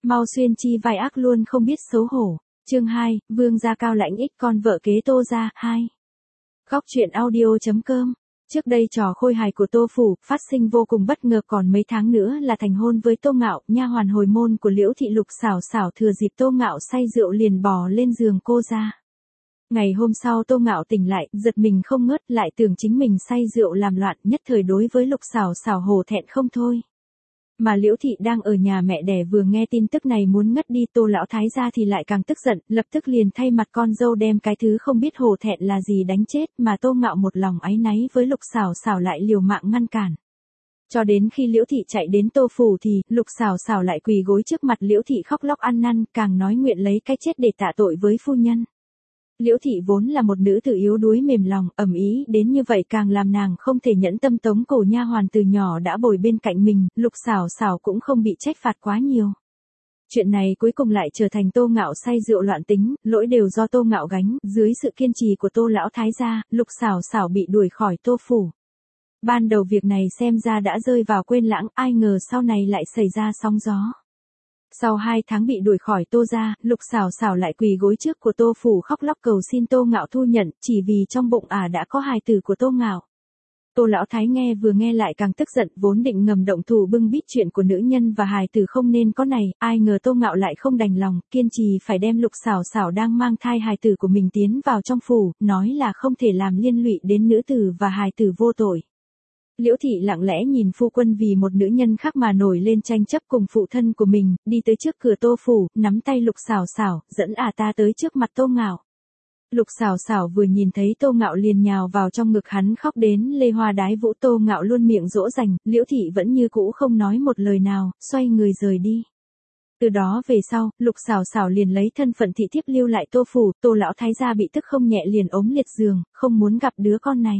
Mau xuyên chi vai ác luôn không biết xấu hổ. Chương 2, Vương gia cao lãnh ích con vợ kế Tô gia, 2. Góc truyện audio.com. Trước đây trò khôi hài của Tô phủ phát sinh vô cùng bất ngờ, còn mấy tháng nữa là thành hôn với Tô Ngạo, nha hoàn hồi môn của Liễu thị Lục Xảo Xảo thừa dịp Tô Ngạo say rượu liền bò lên giường cô ra. Ngày hôm sau Tô Ngạo tỉnh lại, giật mình không ngớt, lại tưởng chính mình say rượu làm loạn, nhất thời đối với Lục Xảo Xảo hổ thẹn không thôi. Mà Liễu thị đang ở nhà mẹ đẻ vừa nghe tin tức này muốn ngất đi, Tô lão thái gia thì lại càng tức giận, lập tức liền thay mặt con dâu đem cái thứ không biết hổ thẹn là gì đánh chết, mà Tô Ngạo một lòng áy náy với Lục Xảo Xảo lại liều mạng ngăn cản. Cho đến khi Liễu thị chạy đến Tô phủ thì Lục Xảo Xảo lại quỳ gối trước mặt Liễu thị khóc lóc ăn năn, càng nói nguyện lấy cái chết để tạ tội với phu nhân. Liễu thị vốn là một nữ tử yếu đuối mềm lòng, ầm ĩ đến như vậy càng làm nàng không thể nhẫn tâm tống cổ nha hoàn từ nhỏ đã bồi bên cạnh mình, Lục Xảo Xảo cũng không bị trách phạt quá nhiều. Chuyện này cuối cùng lại trở thành Tô Ngạo say rượu loạn tính, lỗi đều do Tô Ngạo gánh, dưới sự kiên trì của Tô lão thái gia, Lục Xảo Xảo bị đuổi khỏi Tô phủ. Ban đầu việc này xem ra đã rơi vào quên lãng, ai ngờ sau này lại xảy ra sóng gió. Sau 2 tháng bị đuổi khỏi Tô gia, Lục Xảo Xảo lại quỳ gối trước của Tô phủ khóc lóc cầu xin Tô Ngạo thu nhận, chỉ vì trong bụng đã có hài tử của Tô Ngạo. Tô lão thái vừa nghe lại càng tức giận, vốn định ngầm động thủ bưng bít chuyện của nữ nhân và hài tử không nên có này, ai ngờ Tô Ngạo lại không đành lòng, kiên trì phải đem Lục Xảo Xảo đang mang thai hài tử của mình tiến vào trong phủ, nói là không thể làm liên lụy đến nữ tử và hài tử vô tội. Liễu thị lặng lẽ nhìn phu quân vì một nữ nhân khác mà nổi lên tranh chấp cùng phụ thân của mình, đi tới trước cửa Tô phủ, nắm tay Lục Xảo Xảo, dẫn ta tới trước mặt Tô Ngạo. Lục Xảo Xảo vừa nhìn thấy Tô Ngạo liền nhào vào trong ngực hắn khóc đến lê hoa đái vũ. Tô Ngạo luôn miệng dỗ dành, Liễu thị vẫn như cũ không nói một lời nào, xoay người rời đi. Từ đó về sau, Lục Xảo Xảo liền lấy thân phận thị thiếp lưu lại Tô phủ, Tô lão thái gia bị tức không nhẹ liền ốm liệt giường, không muốn gặp đứa con này.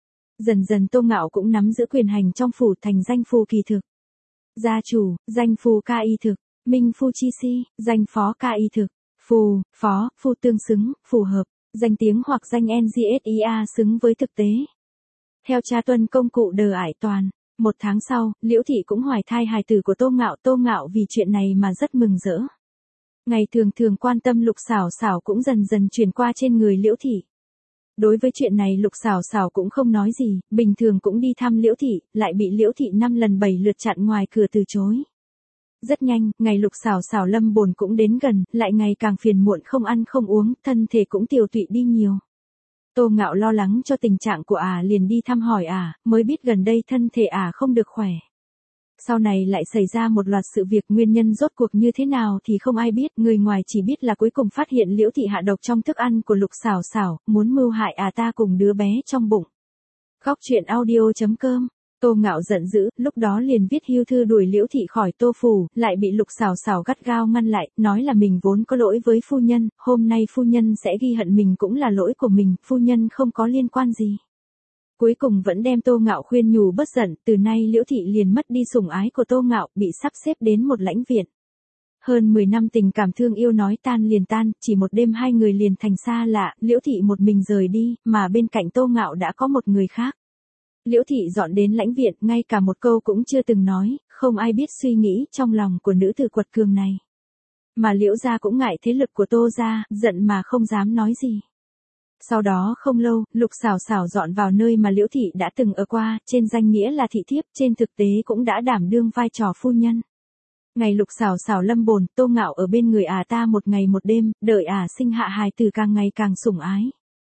Dần dần Tô Ngạo cũng nắm giữ quyền hành trong phủ, thành danh phu kỳ thực. Gia chủ, danh phu ca y thực, minh phu chi si, danh phó ca y thực, phù, phó, phu tương xứng, phù hợp, danh tiếng hoặc danh NGSIA xứng với thực tế. Theo cha tuân công cụ đờ ải toàn, 1 tháng sau, Liễu thị cũng hoài thai hài tử của Tô Ngạo vì chuyện này mà rất mừng rỡ. Ngày thường quan tâm Lục Xảo Xảo cũng dần dần chuyển qua trên người Liễu thị. Đối với chuyện này Lục Xảo Xảo cũng không nói gì, bình thường cũng đi thăm Liễu thị, lại bị Liễu thị 5 lần 7 lượt chặn ngoài cửa từ chối. Rất nhanh, ngày Lục Xảo Xảo lâm bồn cũng đến gần, lại ngày càng phiền muộn không ăn không uống, thân thể cũng tiều tụy đi nhiều. Tô Ngạo lo lắng cho tình trạng của liền đi thăm hỏi mới biết gần đây thân thể không được khỏe. Sau này lại xảy ra một loạt sự việc, nguyên nhân rốt cuộc như thế nào thì không ai biết, người ngoài chỉ biết là cuối cùng phát hiện Liễu thị hạ độc trong thức ăn của Lục Xảo Xảo, muốn mưu hại ta cùng đứa bé trong bụng. Góc truyện audio.com. Tô Ngạo giận dữ, lúc đó liền viết hưu thư đuổi Liễu thị khỏi Tô phủ, lại bị Lục Xảo Xảo gắt gao ngăn lại, nói là mình vốn có lỗi với phu nhân, hôm nay phu nhân sẽ ghi hận mình cũng là lỗi của mình, phu nhân không có liên quan gì. Cuối cùng vẫn đem Tô Ngạo khuyên nhủ bất giận, từ nay Liễu thị liền mất đi sủng ái của Tô Ngạo, bị sắp xếp đến một lãnh viện. Hơn 10 năm tình cảm thương yêu nói tan liền tan, chỉ một đêm hai người liền thành xa lạ, Liễu thị một mình rời đi, mà bên cạnh Tô Ngạo đã có một người khác. Liễu thị dọn đến lãnh viện, ngay cả một câu cũng chưa từng nói, không ai biết suy nghĩ trong lòng của nữ tử quật cường này. Mà Liễu gia cũng ngại thế lực của Tô gia, giận mà không dám nói gì. Sau đó không lâu, Lục Xảo Xảo dọn vào nơi mà Liễu thị đã từng ở qua, trên danh nghĩa là thị thiếp, trên thực tế cũng đã đảm đương vai trò phu nhân. Ngày Lục Xảo Xảo lâm bồn, Tô Ngạo ở bên người ta một ngày một đêm, đợi sinh hạ hài tử càng ngày càng sủng ái.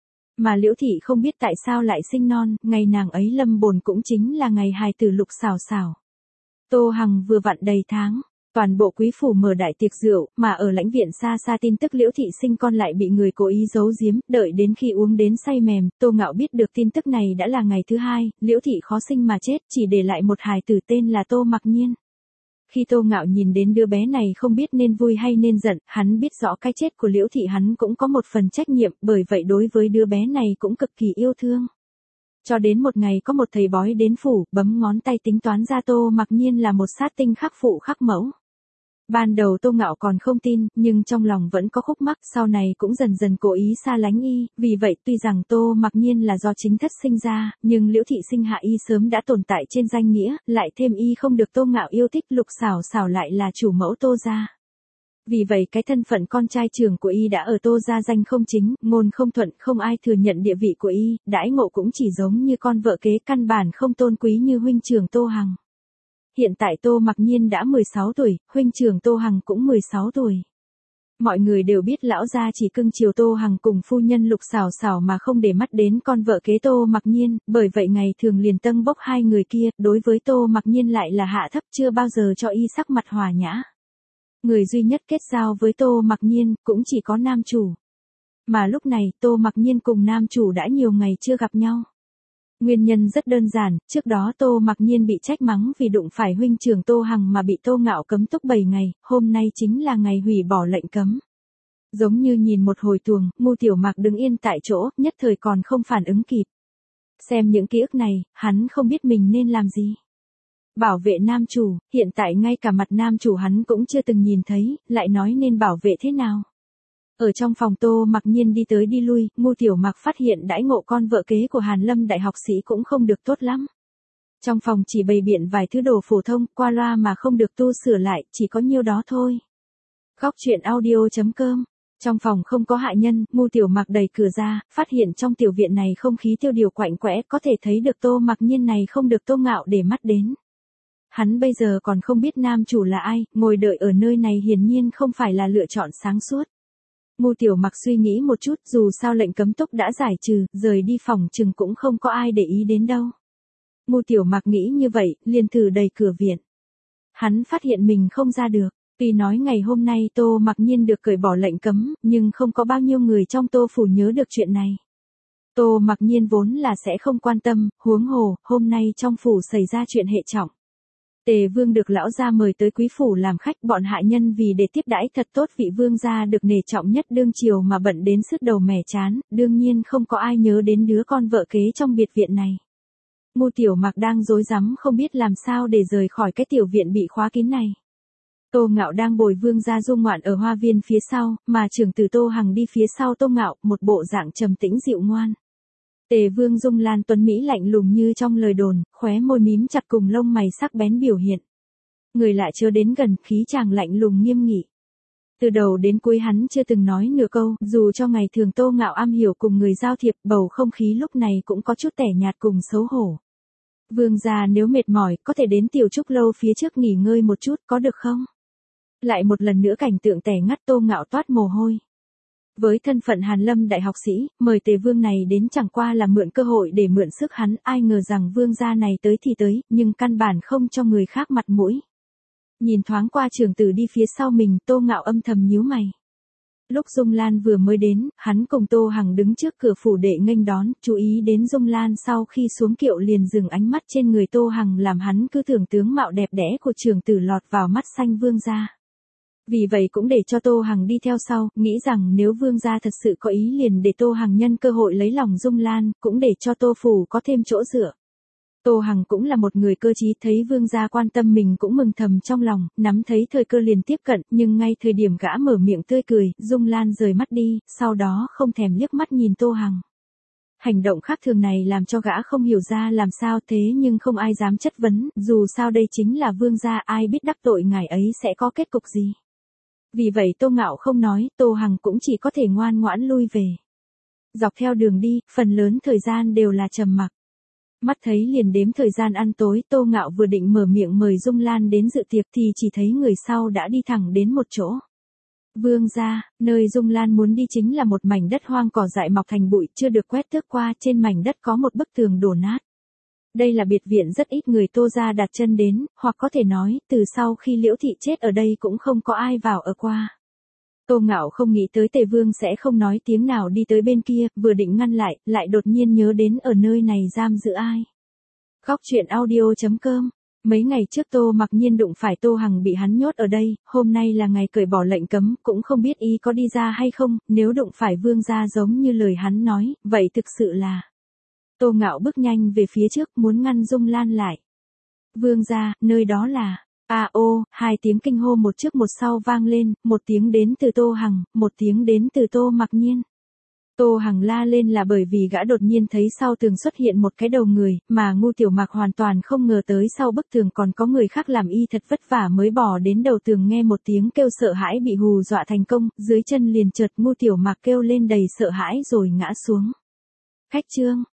Mà Liễu thị không biết tại sao lại sinh non, ngày nàng ấy lâm bồn cũng chính là ngày hài tử Lục Xảo Xảo. Tô Hằng vừa vặn đầy tháng. Toàn bộ quý phủ mở đại tiệc rượu, mà ở lãnh viện xa xa tin tức Liễu thị sinh con lại bị người cố ý giấu giếm, đợi đến khi uống đến say mềm, Tô Ngạo biết được tin tức này đã là ngày thứ 2, Liễu thị khó sinh mà chết, chỉ để lại một hài tử tên là Tô Mặc Nhiên. Khi Tô Ngạo nhìn đến đứa bé này không biết nên vui hay nên giận, hắn biết rõ cái chết của Liễu thị hắn cũng có một phần trách nhiệm, bởi vậy đối với đứa bé này cũng cực kỳ yêu thương. Cho đến một ngày có một thầy bói đến phủ, bấm ngón tay tính toán ra Tô Mặc Nhiên là một sát tinh khắc phụ khắc mẫu. Ban đầu Tô Ngạo còn không tin, nhưng trong lòng vẫn có khúc mắc, sau này cũng dần dần cố ý xa lánh y, vì vậy tuy rằng Tô Mặc Nhiên là do chính thất sinh ra, nhưng Liễu thị sinh hạ y sớm đã tồn tại trên danh nghĩa, lại thêm y không được Tô Ngạo yêu thích, Lục Xảo Xảo lại là chủ mẫu Tô gia. Vì vậy cái thân phận con trai trưởng của y đã ở Tô gia danh không chính, ngôn không thuận, không ai thừa nhận địa vị của y, đãi ngộ cũng chỉ giống như con vợ kế, căn bản không tôn quý như huynh trưởng Tô Hằng. Hiện tại Tô Mặc Nhiên đã 16 tuổi, huynh trưởng Tô Hằng cũng 16 tuổi. Mọi người đều biết lão gia chỉ cưng chiều Tô Hằng cùng phu nhân Lục Xảo Xảo mà không để mắt đến con vợ kế Tô Mặc Nhiên, bởi vậy ngày thường liền tâng bốc hai người kia, đối với Tô Mặc Nhiên lại là hạ thấp, chưa bao giờ cho y sắc mặt hòa nhã. Người duy nhất kết giao với Tô Mặc Nhiên cũng chỉ có nam chủ. Mà lúc này Tô Mặc Nhiên cùng nam chủ đã nhiều ngày chưa gặp nhau. Nguyên nhân rất đơn giản, trước đó Tô Mặc Nhiên bị trách mắng vì đụng phải huynh trưởng Tô Hằng mà bị Tô Ngạo cấm túc 7 ngày, hôm nay chính là ngày hủy bỏ lệnh cấm. Giống như nhìn một hồi tuồng, Ngu Tiểu Mạc đứng yên tại chỗ, nhất thời còn không phản ứng kịp. Xem những ký ức này, hắn không biết mình nên làm gì. Bảo vệ nam chủ, hiện tại ngay cả mặt nam chủ hắn cũng chưa từng nhìn thấy, lại nói nên bảo vệ thế nào. Ở trong phòng Tô Mặc Nhiên đi tới đi lui, Ngu Tiểu Mạc phát hiện đãi ngộ con vợ kế của Hàn Lâm đại học sĩ cũng không được tốt lắm. Trong phòng chỉ bày biện vài thứ đồ phổ thông, qua loa mà không được tu sửa lại, chỉ có nhiêu đó thôi. Góc truyện audio.com. Trong phòng không có hạ nhân, Ngu Tiểu Mạc đẩy cửa ra, phát hiện trong tiểu viện này không khí tiêu điều quạnh quẽ, có thể thấy được Tô Mặc Nhiên này không được Tô Ngạo để mắt đến. Hắn bây giờ còn không biết nam chủ là ai, ngồi đợi ở nơi này hiển nhiên không phải là lựa chọn sáng suốt. Ngu Tiểu Mặc suy nghĩ một chút, dù sao lệnh cấm túc đã giải trừ, rời đi phòng chừng cũng không có ai để ý đến đâu. Ngu Tiểu Mặc nghĩ như vậy, liền thử đẩy cửa viện. Hắn phát hiện mình không ra được, tuy nói ngày hôm nay Tô Mặc Nhiên được cởi bỏ lệnh cấm, nhưng không có bao nhiêu người trong Tô phủ nhớ được chuyện này. Tô Mặc Nhiên vốn là sẽ không quan tâm, huống hồ, hôm nay trong phủ xảy ra chuyện hệ trọng. Tề Vương được lão gia mời tới quý phủ làm khách, bọn hạ nhân vì để tiếp đãi thật tốt vị vương gia được nể trọng nhất đương triều mà bận đến sứt đầu mẻ chán, đương nhiên không có ai nhớ đến đứa con vợ kế trong biệt viện này. Ngu Tiểu Mặc đang rối rắm không biết làm sao để rời khỏi cái tiểu viện bị khóa kín này. Tô Ngạo đang bồi vương gia du ngoạn ở hoa viên phía sau, mà trưởng tử Tô Hằng đi phía sau Tô Ngạo, một bộ dạng trầm tĩnh dịu ngoan. Tề Vương Dung Lan tuấn mỹ lạnh lùng như trong lời đồn, khóe môi mím chặt cùng lông mày sắc bén biểu hiện. Người lại chưa đến gần, khí chàng lạnh lùng nghiêm nghị. Từ đầu đến cuối hắn chưa từng nói nửa câu, dù cho ngày thường Tô Ngạo am hiểu cùng người giao thiệp, bầu không khí lúc này cũng có chút tẻ nhạt cùng xấu hổ. Vương gia nếu mệt mỏi, có thể đến tiểu trúc lâu phía trước nghỉ ngơi một chút, có được không? Lại một lần nữa cảnh tượng tẻ ngắt, Tô Ngạo toát mồ hôi. Với thân phận Hàn Lâm đại học sĩ, mời Tề Vương này đến chẳng qua là mượn cơ hội để mượn sức hắn, ai ngờ rằng vương gia này tới thì tới, nhưng căn bản không cho người khác mặt mũi. Nhìn thoáng qua trưởng tử đi phía sau mình, Tô Ngạo âm thầm nhíu mày. Lúc Dung Lan vừa mới đến, hắn cùng Tô Hằng đứng trước cửa phủ đệ nghênh đón, chú ý đến Dung Lan sau khi xuống kiệu liền dừng ánh mắt trên người Tô Hằng, làm hắn cứ tưởng tướng mạo đẹp đẽ của trưởng tử lọt vào mắt xanh vương gia. Vì vậy cũng để cho Tô Hằng đi theo sau, nghĩ rằng nếu vương gia thật sự có ý liền để Tô Hằng nhân cơ hội lấy lòng Dung Lan, cũng để cho Tô phủ có thêm chỗ dựa. Tô Hằng cũng là một người cơ trí, thấy vương gia quan tâm mình cũng mừng thầm trong lòng, nắm thấy thời cơ liền tiếp cận, nhưng ngay thời điểm gã mở miệng tươi cười, Dung Lan rời mắt đi, sau đó không thèm liếc mắt nhìn Tô Hằng. Hành động khác thường này làm cho gã không hiểu ra làm sao, thế nhưng không ai dám chất vấn, dù sao đây chính là vương gia, ai biết đắc tội ngài ấy sẽ có kết cục gì. Vì vậy Tô Ngạo không nói, Tô Hằng cũng chỉ có thể ngoan ngoãn lui về. Dọc theo đường đi, phần lớn thời gian đều là trầm mặc. Mắt thấy liền đếm thời gian ăn tối, Tô Ngạo vừa định mở miệng mời Dung Lan đến dự tiệc thì chỉ thấy người sau đã đi thẳng đến một chỗ. Vương gia, nơi Dung Lan muốn đi chính là một mảnh đất hoang cỏ dại mọc thành bụi, chưa được quét tước qua, trên mảnh đất có một bức tường đổ nát. Đây là biệt viện rất ít người Tô gia đặt chân đến, hoặc có thể nói, từ sau khi Liễu thị chết ở đây cũng không có ai vào ở qua. Tô Ngạo không nghĩ tới Tề Vương sẽ không nói tiếng nào đi tới bên kia, vừa định ngăn lại đột nhiên nhớ đến ở nơi này giam giữ ai. Góc truyện audio.com. Mấy ngày trước Tô Mặc Nhiên đụng phải Tô Hằng bị hắn nhốt ở đây, hôm nay là ngày cởi bỏ lệnh cấm, cũng không biết y có đi ra hay không, nếu đụng phải vương gia giống như lời hắn nói, vậy thực sự là... Tô Ngạo bước nhanh về phía trước muốn ngăn Dung Lan lại. Vương gia, nơi đó là... hai tiếng kinh hô một trước một sau vang lên, một tiếng đến từ Tô Hằng, một tiếng đến từ Tô Mặc Nhiên. Tô Hằng la lên là bởi vì gã đột nhiên thấy sau tường xuất hiện một cái đầu người, mà Ngu Tiểu Mạc hoàn toàn không ngờ tới sau bức tường còn có người khác làm y thật vất vả mới bỏ đến đầu tường, nghe một tiếng kêu sợ hãi bị hù dọa thành công, dưới chân liền chợt Ngu Tiểu Mạc kêu lên đầy sợ hãi rồi ngã xuống. Khách trương.